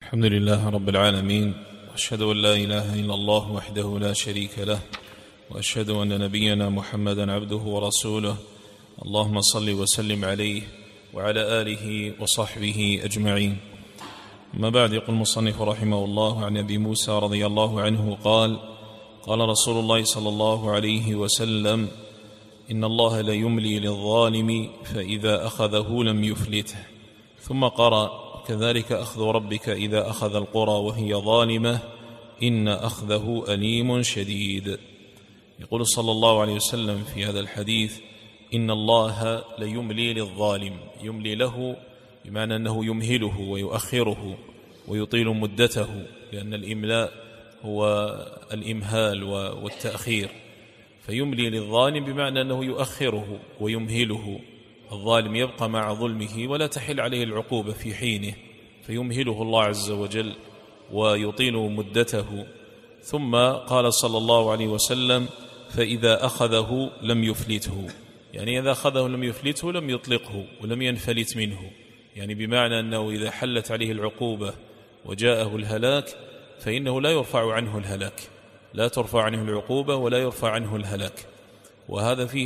الحمد لله رب العالمين، وأشهد أن لا إله إلا الله وحده لا شريك له، وأشهد أن نبينا محمدا عبده ورسوله. اللهم صل وسلم عليه وعلى آله وصحبه أجمعين. ما بعد، يقول المصنف رحمه الله عن أبي موسى رضي الله عنه قال: قال رسول الله صلى الله عليه وسلم: إن الله ليملي للظالم فإذا أخذه لم يفلته. ثم قرأ: كذلك أخذ ربك إذا أخذ القرى وهي ظالمة إن أخذه أليم شديد. يقول صلى الله عليه وسلم في هذا الحديث: إن الله ليملي للظالم، يملي له بمعنى أنه يمهله ويؤخره ويطيل مدته، لأن الإملاء هو الإمهال والتأخير، فيملي للظالم بمعنى أنه يؤخره ويمهله. الظالم يبقى مع ظلمه ولا تحل عليه العقوبة في حينه، فيمهله الله عز وجل ويطيل مدته. ثم قال صلى الله عليه وسلم: فإذا أخذه لم يفلته، يعني إذا أخذه لم يفلته، لم يطلقه ولم ينفلت منه، يعني بمعنى أنه إذا حلت عليه العقوبة وجاءه الهلاك فإنه لا يرفع عنه الهلاك، لا ترفع عنه العقوبة ولا يرفع عنه الهلاك. وهذا فيه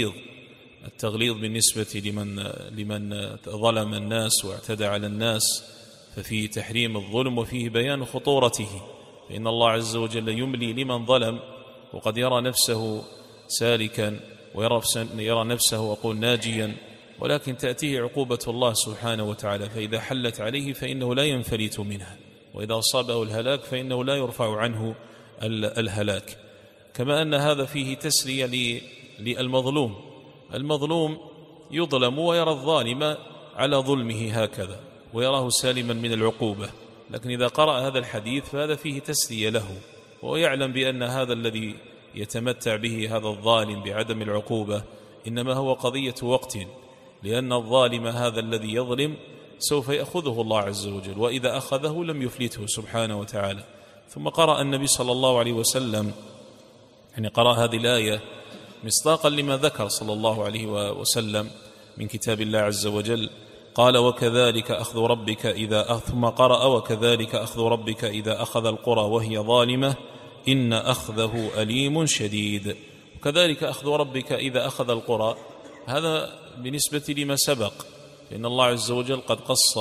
التغليظ بالنسبة لمن ظلم الناس واعتدى على الناس، ففيه تحريم الظلم وفيه بيان خطورته. فإن الله عز وجل يملي لمن ظلم وقد يرى نفسه سالكا ويرى نفسه أقول ناجيا، ولكن تأتيه عقوبة الله سبحانه وتعالى، فإذا حلت عليه فإنه لا ينفلت منها، وإذا أصابه الهلاك فإنه لا يرفع عنه الهلاك. كما أن هذا فيه تسلية للمظلوم. المظلوم يظلم ويرى الظالم على ظلمه هكذا ويراه سالما من العقوبة، لكن إذا قرأ هذا الحديث فهذا فيه تسلية له، ويعلم بأن هذا الذي يتمتع به هذا الظالم بعدم العقوبة إنما هو قضية وقت، لأن الظالم هذا الذي يظلم سوف يأخذه الله عز وجل، وإذا أخذه لم يفلته سبحانه وتعالى. ثم قرأ النبي صلى الله عليه وسلم، يعني قرأ هذه الآية مصداقا لما ذكر صلى الله عليه وسلم من كتاب الله عز وجل. قال: وكذلك أخذ ربك إذا ثم قرأ: وكذلك أخذ ربك إذا أخذ القرى وهي ظالمة إن أخذه أليم شديد. وكذلك أخذ ربك إذا أخذ القرى، هذا بالنسبة لما سبق، لأن الله عز وجل قد قص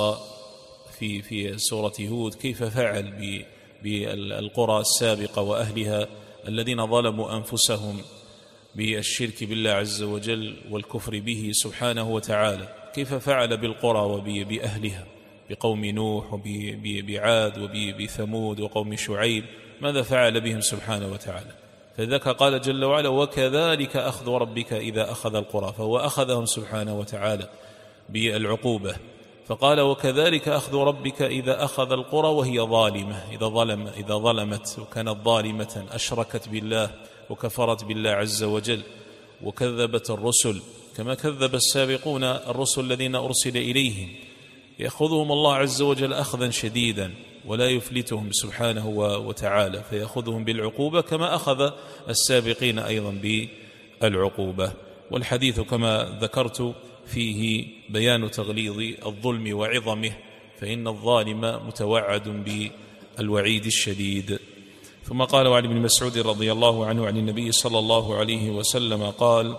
في سورة هود كيف فعل بالقرى السابقة وأهلها الذين ظلموا أنفسهم بالشرك بالله عز وجل والكفر به سبحانه وتعالى، كيف فعل بالقرى وبأهلها، بقوم نوح وبعاد وبثمود وقوم شعيب، ماذا فعل بهم سبحانه وتعالى. فذلك قال جل وعلا: وكذلك أخذ ربك إذا أخذ القرى، فهو أخذهم سبحانه وتعالى بالعقوبة. فقال: وكذلك أخذ ربك إذا أخذ القرى وهي ظالمة، إذا ظلمت وكانت ظالمة، أشركت بالله وكفرت بالله عز وجل وكذبت الرسل كما كذب السابقون الرسل الذين أرسل إليهم، يأخذهم الله عز وجل أخذا شديدا ولا يفلتهم سبحانه وتعالى، فيأخذهم بالعقوبة كما أخذ السابقين أيضا بالعقوبة. والحديث كما ذكرت فيه بيان تغليظ الظلم وعظمه، فإن الظالم متوعد بالوعيد الشديد. ثم قال: وعن ابن مسعود رضي الله عنه عن النبي صلى الله عليه وسلم قال: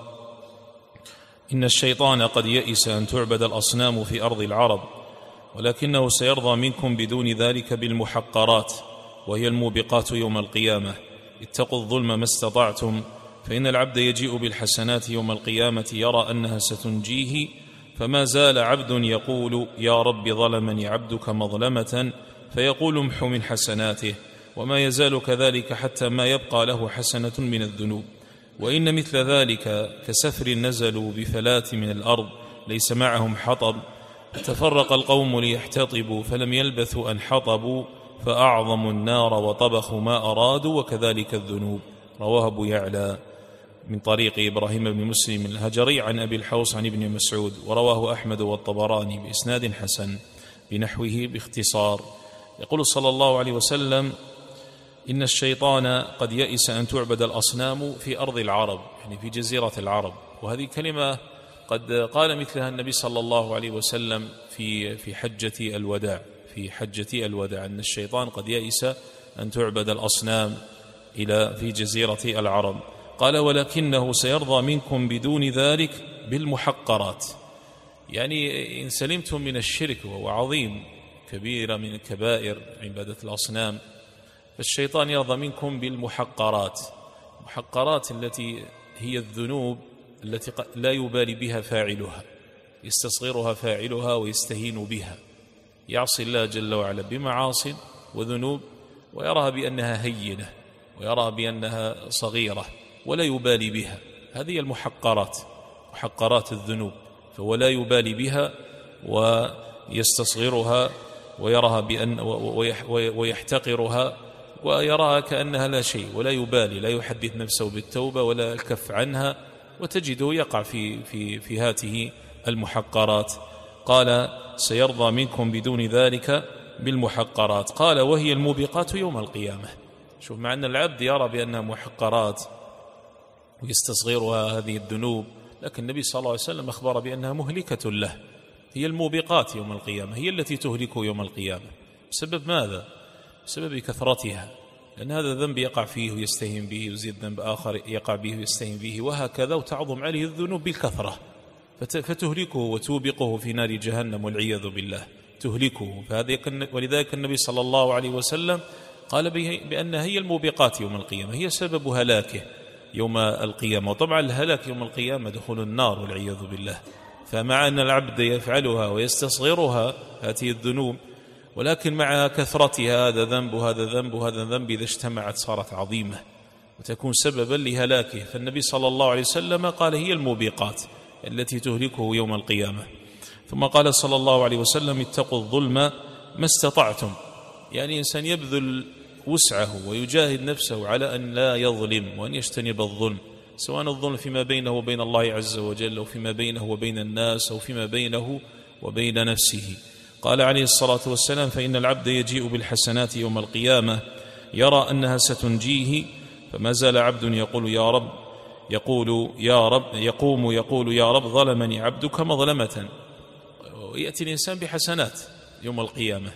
إن الشيطان قد يئس أن تعبد الأصنام في أرض العرب، ولكنه سيرضى منكم بدون ذلك بالمحقرات، وهي الموبقات يوم القيامة. اتقوا الظلم ما استطعتم، فإن العبد يجيء بالحسنات يوم القيامة يرى أنها ستنجيه، فما زال عبد يقول: يا رب ظلمني عبدك مظلمة، فيقول: امح من حسناته، وما يزال كذلك حتى ما يبقى له حسنة من الذنوب. وإن مثل ذلك كسفر نزلوا بفلاة من الأرض ليس معهم حطب، تفرق القوم ليحتطبوا فلم يلبثوا أن حطبوا فأعظموا النار وطبخوا ما أرادوا، وكذلك الذنوب. رواه أبو يعلى من طريق إبراهيم بن مسلم الهجري عن أبي الحوص عن ابن مسعود، ورواه أحمد والطبراني بإسناد حسن بنحوه باختصار. يقول صلى الله عليه وسلم: إن الشيطان قد يئس أن تعبد الأصنام في أرض العرب، يعني في جزيرة العرب. وهذه كلمة قد قال مثلها النبي صلى الله عليه وسلم في حجة الوداع، في حجة الوداع أن الشيطان قد يئس أن تعبد الأصنام في جزيرة العرب. قال ولكنه سيرضى منكم بدون ذلك بالمحقرات، يعني إن سلمتم من الشرك وهو عظيم كبيرة من كبائر عبادة الأصنام، فالشيطان يرضى منكم بالمحقرات. المحقرات التي هي الذنوب التي لا يبالي بها فاعلها، يستصغرها فاعلها ويستهين بها، يعصي الله جل وعلا بمعاصي وذنوب ويراها بأنها هينة ويراها بأنها صغيرة ولا يبالي بها. هذه المحقرات، محقرات الذنوب، فهو لا يبالي بها ويستصغرها ويراها ويحتقرها ويراها كأنها لا شيء ولا يبالي، لا يحدث نفسه بالتوبة ولا الكف عنها، وتجده يقع في هذه المحقرات. قال سيرضى منكم بدون ذلك بالمحقرات. قال وهي الموبقات يوم القيامة. شوف، مع أن العبد يرى بأنها محقرات ويستصغرها هذه الذنوب، لكن النبي صلى الله عليه وسلم أخبر بأنها مهلكة له، هي الموبقات يوم القيامة، هي التي تهلكه يوم القيامة. بسبب ماذا؟ بسبب كثرتها، لأن هذا ذنب يقع فيه ويستهين به، ويزيد ذنب آخر يقع به ويستهين به، وهكذا، وتعظم عليه الذنوب بالكثرة فتهلكه وتوبقه في نار جهنم والعياذ بالله، تهلكه. ولذلك النبي صلى الله عليه وسلم قال بأنها هي الموبقات يوم القيامة، هي سبب هلاكه يوم القيامة. وطبعا الهلاك يوم القيامة دخول النار والعياذ بالله. فمع أن العبد يفعلها ويستصغرها هذه الذنوب، ولكن مع كثرتها هذا ذنب وهذا ذنب وهذا ذنب، إذا اجتمعت صارت عظيمة وتكون سببا لهلاكه. فالنبي صلى الله عليه وسلم قال هي الموبقات التي تهلكه يوم القيامة. ثم قال صلى الله عليه وسلم اتقوا الظلم ما استطعتم، يعني إنسان يبذل وسعه ويجاهد نفسه على أن لا يظلم وأن يجتنب الظلم، سواء الظلم فيما بينه وبين الله عز وجل، أو فيما بينه وبين الناس، أو فيما بينه وبين نفسه. قال عليه الصلاة والسلام فإن العبد يجيء بالحسنات يوم القيامة يرى أنها ستنجيه، فما زال عبد يقول يا رب، يقوم يقول يا رب ظلمني عبدك مظلمة. ويأتي الإنسان بحسنات يوم القيامة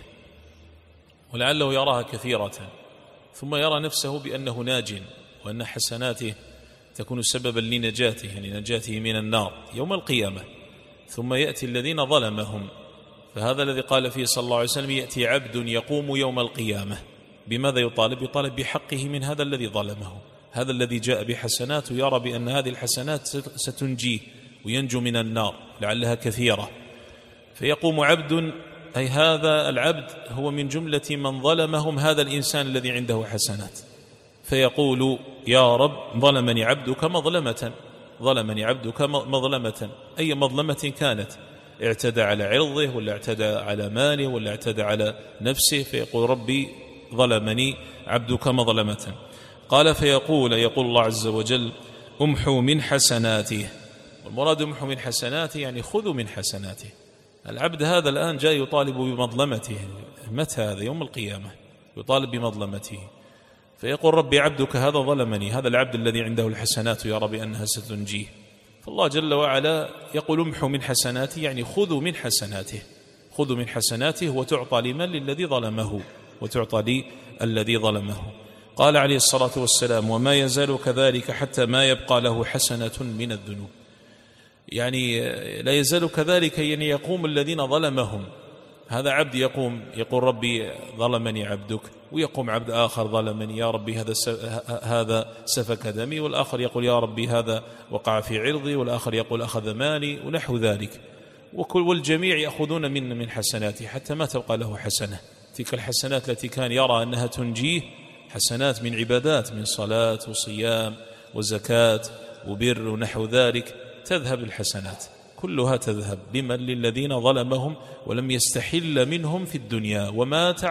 ولعله يراها كثيرة، ثم يرى نفسه بأنه ناج، وأن حسناته تكون سببا لنجاته، يعني نجاته من النار يوم القيامة. ثم يأتي الذين ظلمهم، فهذا الذي قال فيه صلى الله عليه وسلم يأتي عبد يقوم يوم القيامة بماذا يطالب؟ يطالب بحقه من هذا الذي ظلمه، هذا الذي جاء بحسنات، ويرى بأن هذه الحسنات ستنجيه وينجو من النار لعلها كثيرة. فيقوم عبد، أي هذا العبد هو من جملة من ظلمهم هذا الإنسان الذي عنده حسنات، فيقول يا رب ظلمني عبدك مظلمة، ظلمني عبدك مظلمة، أي مظلمة كانت، اعتدى على عرضه ولا اعتدى على ماله ولا اعتدى على نفسه، فيقول ربي ظلمني عبدك مظلمة. قال فيقول الله عز وجل امحوا من حسناته، والمراد امحوا من حسناته يعني خذوا من حسناته. العبد هذا الآن جاء يطالب بمظلمته، متى هذا؟ يوم القيامة يطالب بمظلمته، فيقول ربي عبدك هذا ظلمني، هذا العبد الذي عنده الحسنات يرى بأنها ستنجيه، فالله جل وعلا يقول امحوا من حسناته، يعني خذوا من حسناته، خذوا من حسناته وتعطى لمن؟ للذي ظلمه، وتعطى للذي ظلمه. قال عليه الصلاة والسلام وما يزال كذلك حتى ما يبقى له حسنة من الذنوب، يعني لا يزال كذلك، يعني يقوم الذين ظلمهم، هذا عبد يقول ربي ظلمني عبدك، ويقوم عبد آخر ظلمني يا ربي هذا سفك دمي، والآخر يقول يا ربي هذا وقع في عرضي، والآخر يقول أخذ مالي، ونحو ذلك. والجميع يأخذون من حسناته حتى ما تبقى له حسنة. تلك الحسنات التي كان يرى أنها تنجيه، حسنات من عبادات، من صلاة وصيام وزكاة وبر ونحو ذلك، تذهب الحسنات كلها، تذهب لمن؟ للذين ظلمهم ولم يستحل منهم في الدنيا، ومات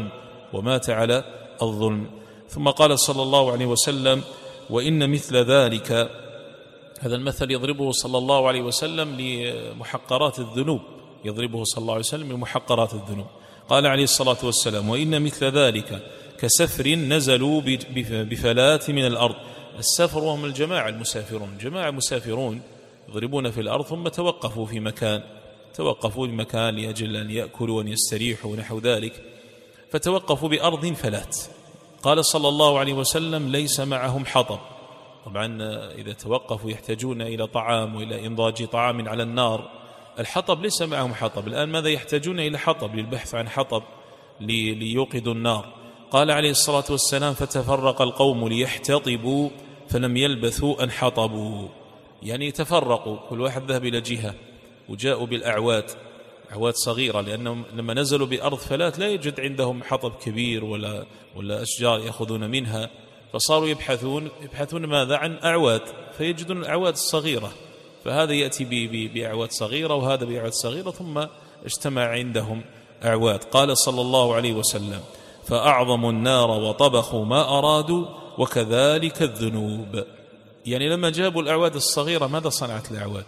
على الظلم. ثم قال صلى الله عليه وسلم وإن مثل ذلك، هذا المثل يضربه صلى الله عليه وسلم لمحقرات الذنوب، يضربه صلى الله عليه وسلم لمحقرات الذنوب. قال عليه الصلاة والسلام وإن مثل ذلك كسفر نزلوا بفلاة من الأرض. السفر وهم الجماعة المسافرون، جماعة مسافرون يضربون في الأرض ثم توقفوا في مكان توقفوا بمكان لأجل أن يأكلوا وأن يستريحوا ونحو ذلك، فتوقفوا بأرض فلات. قال صلى الله عليه وسلم: ليس معهم حطب. طبعا إذا توقفوا يحتاجون إلى طعام وإلى إنضاج طعام على النار، الحطب ليس معهم حطب. الآن ماذا يحتاجون؟ إلى حطب، للبحث عن حطب ليوقدوا النار. قال عليه الصلاة والسلام: فتفرق القوم ليحتطبوا فلم يلبثوا أن حطبوا. يعني تفرقوا، كل واحد ذهب إلى جهة، وجاءوا بالأعواد، أعواد صغيرة، لأنهم لما نزلوا بأرض فلات لا يوجد عندهم حطب كبير ولا أشجار يأخذون منها، فصاروا يبحثون ماذا؟ عن أعواد، فيجدون الأعواد الصغيرة، فهذا يأتي بأعواد صغيرة وهذا بأعواد صغيرة، ثم اجتمع عندهم أعواد. قال صلى الله عليه وسلم: فأعظموا النار وطبخوا ما أرادوا وكذلك الذنوب. يعني لما جابوا الأعواد الصغيرة ماذا صنعت الأعواد؟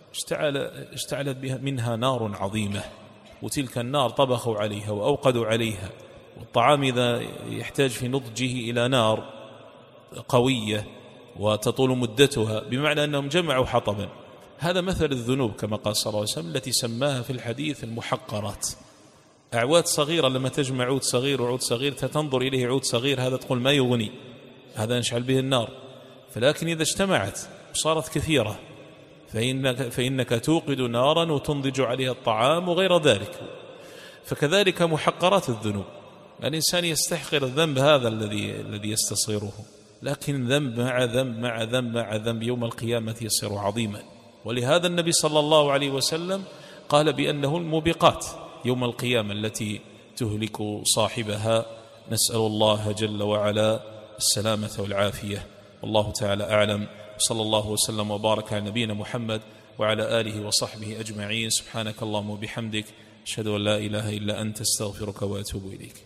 اشتعلت بها منها نار عظيمة، وتلك النار طبخوا عليها وأوقدوا عليها. والطعام إذا يحتاج في نضجه إلى نار قوية وتطول مدتها، بمعنى أنهم جمعوا حطبا. هذا مثل الذنوب كما قال صلى الله عليه وسلم، التي سماها في الحديث المحقرات. أعواد صغيرة، لما تجمع عود صغير وعود صغير تنظر إليه عود صغير، هذا تقول ما يغني، هذا نشعل به النار. فلكن إذا اجتمعت وصارت كثيرة فإنك توقد نارا وتنضج عليها الطعام وغير ذلك. فكذلك محقرات الذنوب، الإنسان يستحقر الذنب هذا الذي يستصغره، لكن ذنب مع ذنب مع ذنب مع ذنب يوم القيامة يصير عظيما. ولهذا النبي صلى الله عليه وسلم قال بأنه الموبقات يوم القيامة التي تهلك صاحبها. نسأل الله جل وعلا السلامة والعافية. والله تعالى أعلم، صلى الله وسلم وبارك على نبينا محمد وعلى آله وصحبه أجمعين. سبحانك اللهم وبحمدك، أشهد أن لا إله إلا أنت، استغفرك وأتوب إليك.